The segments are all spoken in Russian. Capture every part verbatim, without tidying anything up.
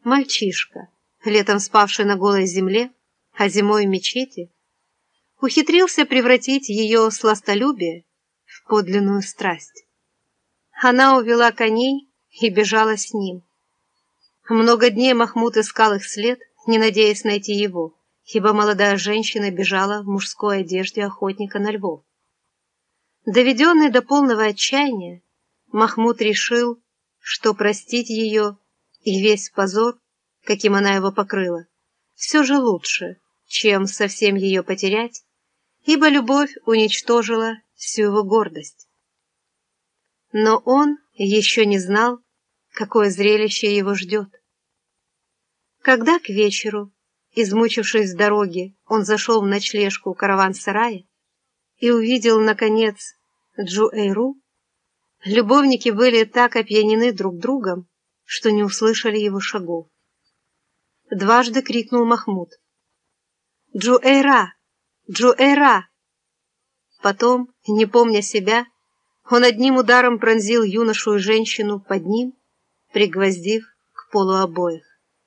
Мальчишка, летом спавший на голой земле, а зимой в мечети, ухитрился превратить ее сластолюбие в подлинную страсть. Она увела коней и бежала с ним. Много дней Махмуд искал их след, не надеясь найти его, ибо молодая женщина бежала в мужской одежде охотника на львов. Доведенный до полного отчаяния, Махмуд решил, что простить ее и весь позор, каким она его покрыла, все же лучше, чем совсем ее потерять, ибо любовь уничтожила всю его гордость. Но он еще не знал, какое зрелище его ждет. Когда к вечеру, измучившись с дороги, он зашел в ночлежку караван-сарая и увидел, наконец, Джуэйру, любовники были так опьянены друг другом, что не услышали его шагов. Дважды крикнул Махмуд: «Джуэйра! Джуэйра!» Потом, не помня себя, он одним ударом пронзил юношу и женщину под ним, пригвоздив к полу обоих.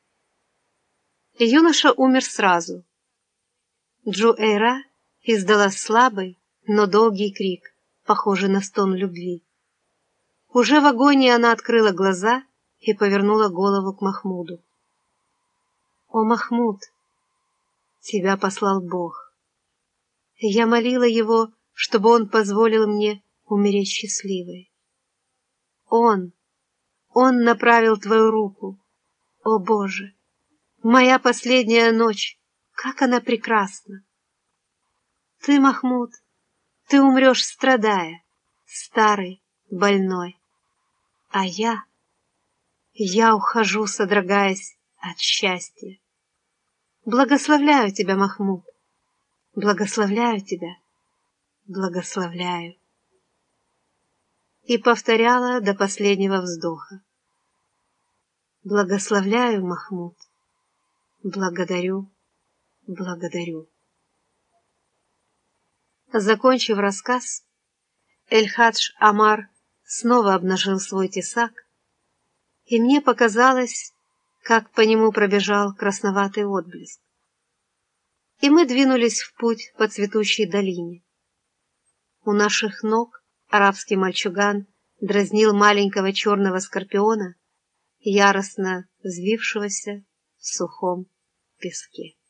Юноша умер сразу. Джуэйра издала слабый, но долгий крик, похожий на стон любви. Уже в агонии она открыла глаза и повернула голову к Махмуду. «О, Махмуд, тебя послал Бог. Я молила его, чтобы он позволил мне умереть счастливой. Он, он направил твою руку. О, Боже, моя последняя ночь, как она прекрасна! Ты, Махмуд, ты умрешь, страдая, старый, больной. А я, я ухожу, содрогаясь от счастья. Благословляю тебя, Махмуд, благословляю тебя, благословляю». И повторяла до последнего вздоха: «Благословляю, Махмуд, благодарю, благодарю». Закончив рассказ, Эль-Хадж Омар снова обнажил свой тесак, и мне показалось, как по нему пробежал красноватый отблеск. И мы двинулись в путь по цветущей долине. У наших ног арабский мальчуган дразнил маленького черного скорпиона, яростно взвившегося в сухом песке.